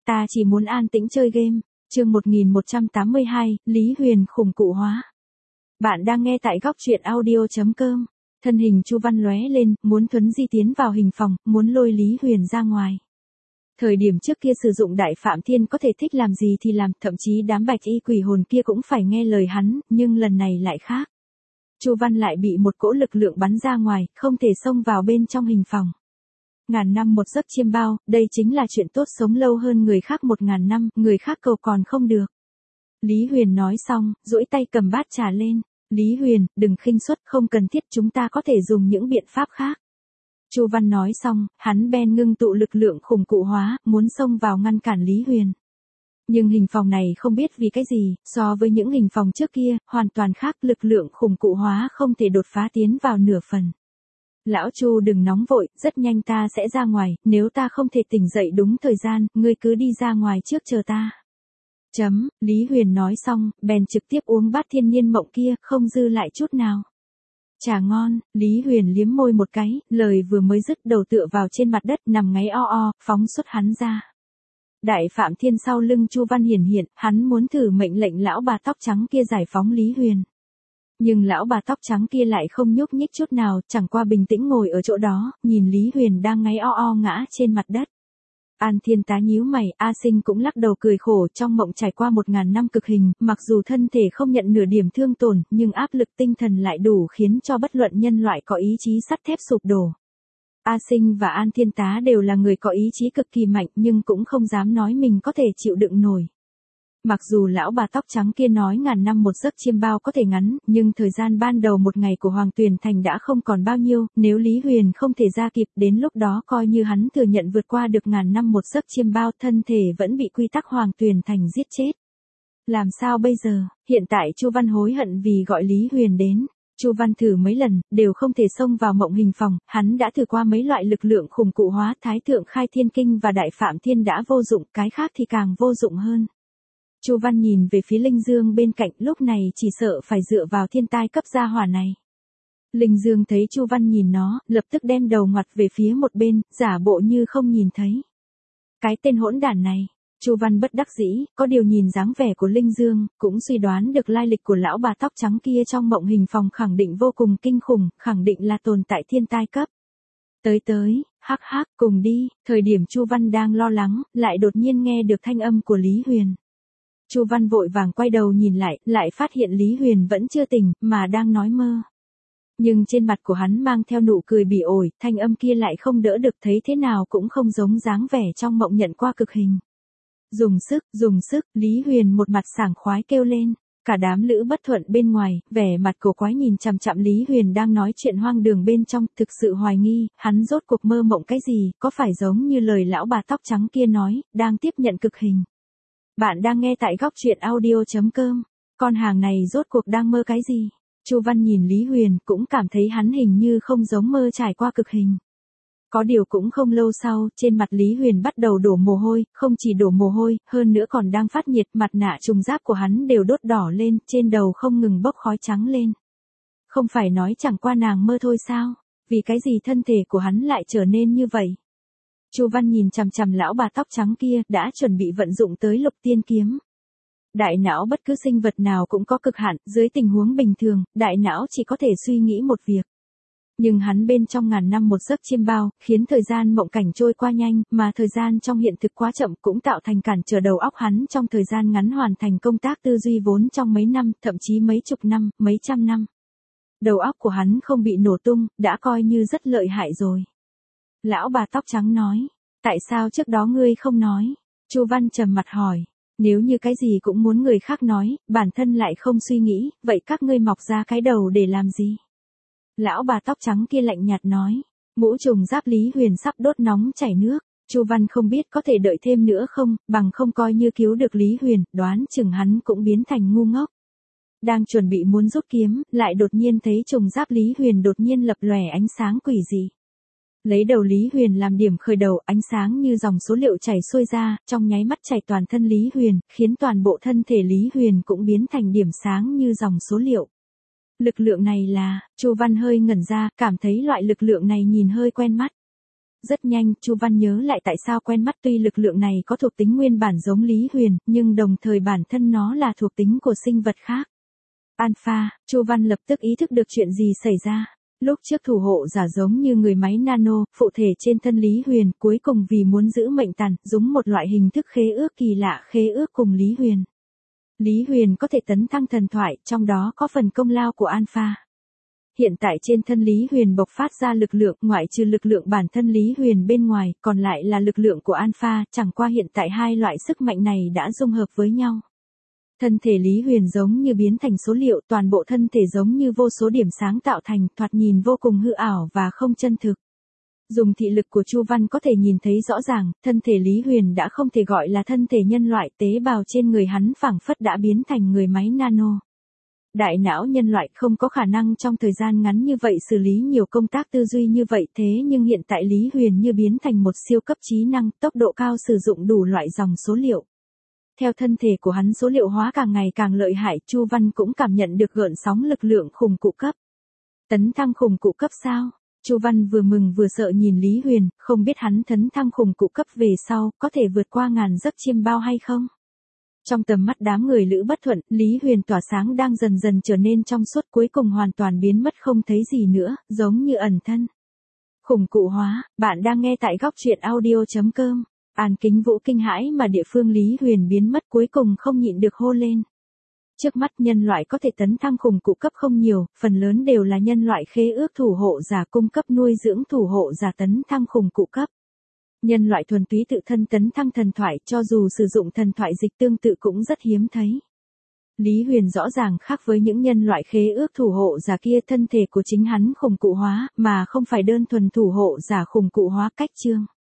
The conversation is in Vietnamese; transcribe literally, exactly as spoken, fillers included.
ta chỉ muốn an tĩnh chơi game. Chương một nghìn một trăm tám mươi hai, Lý Huyền khủng cụ hóa. Bạn đang nghe tại góc truyện audio chấm com. Thân hình Chu Văn lóe lên, muốn thuấn di tiến vào hình phòng, muốn lôi Lý Huyền ra ngoài. Thời điểm trước kia sử dụng Đại Phạm Thiên có thể thích làm gì thì làm, thậm chí đám bạch y quỷ hồn kia cũng phải nghe lời hắn, nhưng lần này lại khác. Chu Văn lại bị một cỗ lực lượng bắn ra ngoài, không thể xông vào bên trong hình phòng. Ngàn năm một giấc chiêm bao, đây chính là chuyện tốt, sống lâu hơn người khác một ngàn năm, người khác cầu còn không được. Lý Huyền nói xong, duỗi tay cầm bát trà lên. Lý Huyền, đừng khinh suất, không cần thiết, chúng ta có thể dùng những biện pháp khác. Chu Văn nói xong, hắn bèn ngưng tụ lực lượng khủng cụ hóa, muốn xông vào ngăn cản Lý Huyền. Nhưng hình phòng này không biết vì cái gì, so với những hình phòng trước kia, hoàn toàn khác, lực lượng khủng cụ hóa không thể đột phá tiến vào nửa phần. Lão Chu đừng nóng vội, rất nhanh ta sẽ ra ngoài, nếu ta không thể tỉnh dậy đúng thời gian, ngươi cứ đi ra ngoài trước chờ ta. Chấm, Lý Huyền nói xong, bèn trực tiếp uống bát thiên niên mộng kia, không dư lại chút nào. Trà ngon, Lý Huyền liếm môi một cái, lời vừa mới dứt đầu tựa vào trên mặt đất nằm ngáy o o, phóng xuất hắn ra. Đại Phạm Thiên sau lưng Chu Văn hiển hiện, hắn muốn thử mệnh lệnh lão bà tóc trắng kia giải phóng Lý Huyền. Nhưng lão bà tóc trắng kia lại không nhúc nhích chút nào, chẳng qua bình tĩnh ngồi ở chỗ đó, nhìn Lý Huyền đang ngáy o o ngã trên mặt đất. An Thiên Tá nhíu mày, A Sinh cũng lắc đầu cười khổ, trong mộng trải qua một ngàn năm cực hình, mặc dù thân thể không nhận nửa điểm thương tổn, nhưng áp lực tinh thần lại đủ khiến cho bất luận nhân loại có ý chí sắt thép sụp đổ. A Sinh và An Thiên Tá đều là người có ý chí cực kỳ mạnh nhưng cũng không dám nói mình có thể chịu đựng nổi. Mặc dù lão bà tóc trắng kia nói ngàn năm một giấc chiêm bao có thể ngắn, nhưng thời gian ban đầu một ngày của Hoàng Tuyền Thành đã không còn bao nhiêu, nếu Lý Huyền không thể ra kịp, đến lúc đó coi như hắn thừa nhận vượt qua được ngàn năm một giấc chiêm bao, thân thể vẫn bị quy tắc Hoàng Tuyền Thành giết chết. Làm sao bây giờ? Hiện tại Chu Văn hối hận vì gọi Lý Huyền đến. Chu Văn thử mấy lần, đều không thể xông vào mộng hình phòng, hắn đã thử qua mấy loại lực lượng khủng cụ hóa, Thái Thượng Khai Thiên Kinh và Đại Phạm Thiên đã vô dụng, cái khác thì càng vô dụng hơn. Chu Văn nhìn về phía Linh Dương bên cạnh, lúc này chỉ sợ phải dựa vào thiên tai cấp gia hỏa này. Linh Dương thấy Chu Văn nhìn nó, lập tức đem đầu ngoặt về phía một bên, giả bộ như không nhìn thấy. Cái tên hỗn đản này, Chu Văn bất đắc dĩ, có điều nhìn dáng vẻ của Linh Dương, cũng suy đoán được lai lịch của lão bà tóc trắng kia trong mộng hình phòng khẳng định vô cùng kinh khủng, khẳng định là tồn tại thiên tai cấp. Tới tới, hắc hắc, cùng đi, thời điểm Chu Văn đang lo lắng, lại đột nhiên nghe được thanh âm của Lý Huyền. Chu Văn vội vàng quay đầu nhìn lại, lại phát hiện Lý Huyền vẫn chưa tỉnh, mà đang nói mơ. Nhưng trên mặt của hắn mang theo nụ cười bỉ ổi, thanh âm kia lại không đỡ được, thấy thế nào cũng không giống dáng vẻ trong mộng nhận qua cực hình. Dùng sức, dùng sức, Lý Huyền một mặt sảng khoái kêu lên. Cả đám lữ bất thuận bên ngoài, vẻ mặt cổ quái nhìn chằm chằm Lý Huyền đang nói chuyện hoang đường bên trong, thực sự hoài nghi, hắn rốt cuộc mơ mộng cái gì, có phải giống như lời lão bà tóc trắng kia nói, đang tiếp nhận cực hình. Bạn đang nghe tại góc truyện audio chấm com. Con hàng này rốt cuộc đang mơ cái gì? Chu Văn nhìn Lý Huyền cũng cảm thấy hắn hình như không giống mơ trải qua cực hình. Có điều cũng không lâu sau, trên mặt Lý Huyền bắt đầu đổ mồ hôi, không chỉ đổ mồ hôi, hơn nữa còn đang phát nhiệt, mặt nạ trùng giáp của hắn đều đốt đỏ lên, trên đầu không ngừng bốc khói trắng lên. Không phải nói chẳng qua nàng mơ thôi sao? Vì cái gì thân thể của hắn lại trở nên như vậy? Chu Văn nhìn chằm chằm lão bà tóc trắng kia, đã chuẩn bị vận dụng tới Lục Tiên Kiếm. Đại não bất cứ sinh vật nào cũng có cực hạn, dưới tình huống bình thường, đại não chỉ có thể suy nghĩ một việc. Nhưng hắn bên trong ngàn năm một giấc chiêm bao, khiến thời gian mộng cảnh trôi qua nhanh, mà thời gian trong hiện thực quá chậm cũng tạo thành cản trở đầu óc hắn trong thời gian ngắn hoàn thành công tác tư duy vốn trong mấy năm, thậm chí mấy chục năm, mấy trăm năm. Đầu óc của hắn không bị nổ tung, đã coi như rất lợi hại rồi. Lão bà tóc trắng nói, tại sao trước đó ngươi không nói? Chu Văn trầm mặt hỏi, nếu như cái gì cũng muốn người khác nói, bản thân lại không suy nghĩ, vậy các ngươi mọc ra cái đầu để làm gì? Lão bà tóc trắng kia lạnh nhạt nói, mũ trùng giáp Lý Huyền sắp đốt nóng chảy nước, Chu Văn không biết có thể đợi thêm nữa không, bằng không coi như cứu được Lý Huyền, đoán chừng hắn cũng biến thành ngu ngốc. Đang chuẩn bị muốn rút kiếm, lại đột nhiên thấy trùng giáp Lý Huyền đột nhiên lập lòe ánh sáng quỷ dị. Lấy đầu Lý Huyền làm điểm khởi đầu, ánh sáng như dòng số liệu chảy xuôi ra, trong nháy mắt chảy toàn thân Lý Huyền, khiến toàn bộ thân thể Lý Huyền cũng biến thành điểm sáng như dòng số liệu. Lực lượng này là, Chu Văn hơi ngẩn ra, cảm thấy loại lực lượng này nhìn hơi quen mắt. Rất nhanh, Chu Văn nhớ lại tại sao quen mắt, tuy lực lượng này có thuộc tính nguyên bản giống Lý Huyền, nhưng đồng thời bản thân nó là thuộc tính của sinh vật khác. Alpha, Chu Văn lập tức ý thức được chuyện gì xảy ra. Lúc trước thủ hộ giả giống như người máy nano, phụ thể trên thân Lý Huyền, cuối cùng vì muốn giữ mệnh tàn, dùng một loại hình thức khế ước kỳ lạ khế ước cùng Lý Huyền. Lý Huyền có thể tấn thăng thần thoại, trong đó có phần công lao của Alpha. Hiện tại trên thân Lý Huyền bộc phát ra lực lượng, ngoại trừ lực lượng bản thân Lý Huyền bên ngoài, còn lại là lực lượng của Alpha, chẳng qua hiện tại hai loại sức mạnh này đã dung hợp với nhau. Thân thể Lý Huyền giống như biến thành số liệu, toàn bộ thân thể giống như vô số điểm sáng tạo thành, thoạt nhìn vô cùng hư ảo và không chân thực. Dùng thị lực của Chu Văn có thể nhìn thấy rõ ràng, thân thể Lý Huyền đã không thể gọi là thân thể nhân loại, tế bào trên người hắn phảng phất đã biến thành người máy nano. Đại não nhân loại không có khả năng trong thời gian ngắn như vậy xử lý nhiều công tác tư duy như vậy, thế nhưng hiện tại Lý Huyền như biến thành một siêu cấp trí năng, tốc độ cao, sử dụng đủ loại dòng số liệu. Theo thân thể của hắn số liệu hóa càng ngày càng lợi hại, Chu Văn cũng cảm nhận được gợn sóng lực lượng khủng cụ cấp. Tấn thăng khủng cụ cấp sao? Chu Văn vừa mừng vừa sợ nhìn Lý Huyền, không biết hắn tấn thăng khủng cụ cấp về sau, có thể vượt qua ngàn giấc chiêm bao hay không? Trong tầm mắt đám người Lữ Bất Thuận, Lý Huyền tỏa sáng đang dần dần trở nên trong suốt, cuối cùng hoàn toàn biến mất không thấy gì nữa, giống như ẩn thân. Khủng cụ hóa, bạn đang nghe tại góc truyện audio chấm com. An Kính Vũ kinh hãi mà địa phương Lý Huyền biến mất, cuối cùng không nhịn được hô lên. Trước mắt nhân loại có thể tấn thăng khủng cụ cấp không nhiều, phần lớn đều là nhân loại khế ước thủ hộ giả cung cấp nuôi dưỡng thủ hộ giả tấn thăng khủng cụ cấp. Nhân loại thuần túy tự thân tấn thăng thần thoại, cho dù sử dụng thần thoại dịch tương tự cũng rất hiếm thấy. Lý Huyền rõ ràng khác với những nhân loại khế ước thủ hộ giả kia, thân thể của chính hắn khủng cụ hóa, mà không phải đơn thuần thủ hộ giả khủng cụ hóa cách chương.